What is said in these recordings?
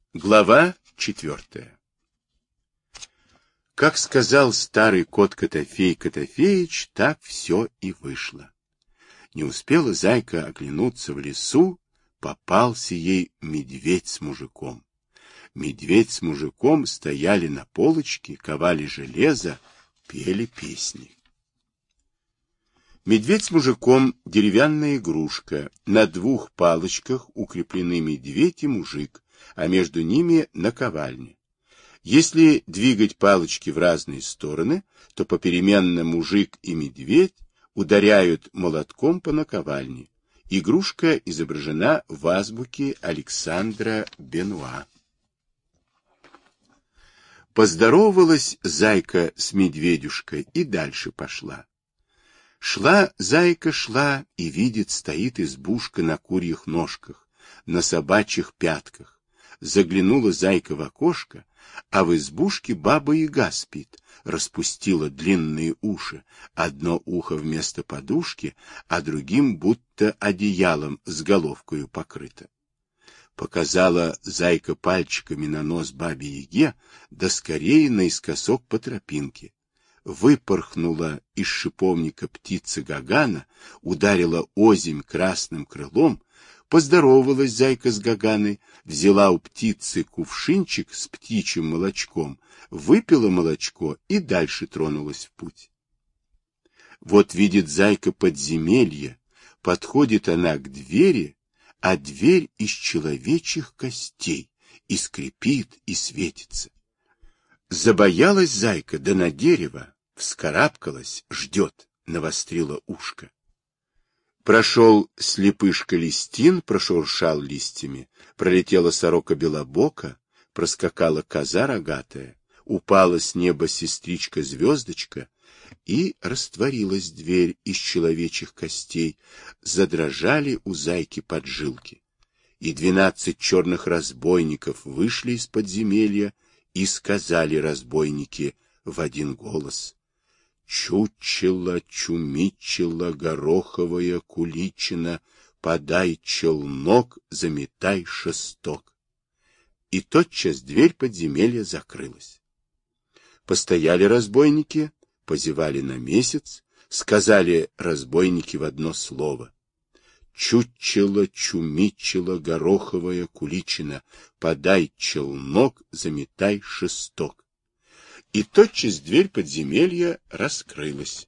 Глава 4. Как сказал старый кот Котофей Котофеич, так все и вышло. Не успела зайка оглянуться в лесу, попался ей медведь с мужиком. Медведь с мужиком стояли на полочке, ковали железо, пели песни. Медведь с мужиком — деревянная игрушка, на двух палочках укреплены медведь и мужик, а между ними наковальня. Если двигать палочки в разные стороны, то попеременно мужик и медведь ударяют молотком по наковальне. Игрушка изображена в азбуке Александра Бенуа. Поздоровалась зайка с медведюшкой и дальше пошла. Шла зайка, шла, и видит, стоит избушка на курьих ножках, на собачьих пятках. Заглянула зайка в окошко, а в избушке баба-яга спит, распустила длинные уши, одно ухо вместо подушки, а другим будто одеялом с головкою покрыто. Показала зайка пальчиками на нос бабе-яге, да скорее наискосок по тропинке. Выпорхнула из шиповника птица Гагана, ударила озимь красным крылом, поздоровалась зайка с Гаганой, взяла у птицы кувшинчик с птичьим молочком, выпила молочко и дальше тронулась в путь. Вот видит зайка подземелье, подходит она к двери, а дверь из человечьих костей, и скрипит, и светится. Забоялась зайка, да на дерево, вскарабкалась, ждет, навострила ушко. Прошел слепышка Листин, прошуршал листьями, пролетела сорока белобока, проскакала коза рогатая, упала с неба сестричка-звездочка, и растворилась дверь из человечьих костей, задрожали у зайки поджилки. И 12 черных разбойников вышли из подземелья, и сказали разбойники в один голос: «Чучело, чумичело, гороховая куличина, подай челнок, заметай шесток». И тотчас дверь подземелья закрылась. Постояли разбойники, позевали на месяц, сказали разбойники в одно слово: «Чучело, чумичело, гороховая куличина, подай челнок, заметай шесток». И тотчас дверь подземелья раскрылась.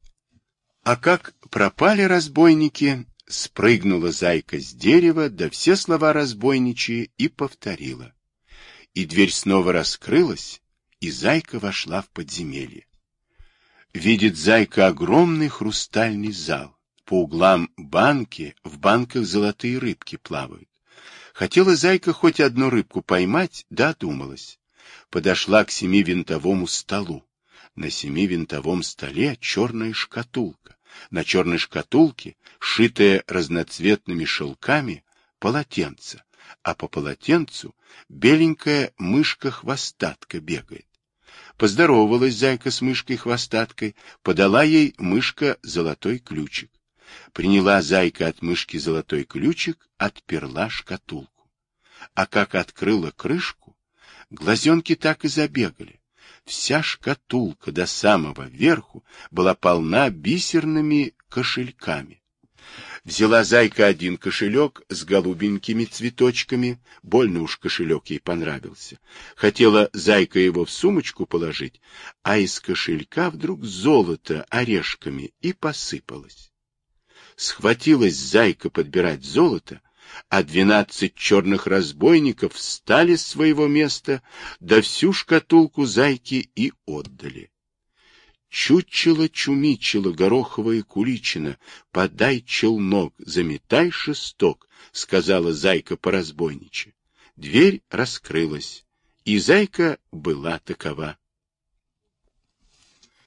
А как пропали разбойники, спрыгнула зайка с дерева, да все слова разбойничьи и повторила. И дверь снова раскрылась, и зайка вошла в подземелье. Видит зайка огромный хрустальный зал. По углам банки, в банках золотые рыбки плавают. Хотела зайка хоть одну рыбку поймать, да одумалась. Подошла к 7-винтовому столу. На 7-винтовом столе черная шкатулка. На черной шкатулке, шитая разноцветными шелками, полотенце, а по полотенцу беленькая мышка-хвостатка бегает. Поздоровалась зайка с мышкой-хвостаткой, подала ей мышка золотой ключик. Приняла зайка от мышки золотой ключик, отперла шкатулку. А как открыла крышку, глазенки так и забегали. Вся шкатулка до самого верху была полна бисерными кошельками. Взяла зайка один кошелек с голубенькими цветочками, больно уж кошелек ей понравился. Хотела зайка его в сумочку положить, а из кошелька вдруг золото орешками и посыпалось. Схватилась зайка подбирать золото, а 12 черных разбойников встали с своего места, да всю шкатулку зайки и отдали. Чучело, чумичело, гороховая куличина, подай челнок, заметай шесток, сказала зайка по разбойничьи. Дверь раскрылась, и зайка была такова.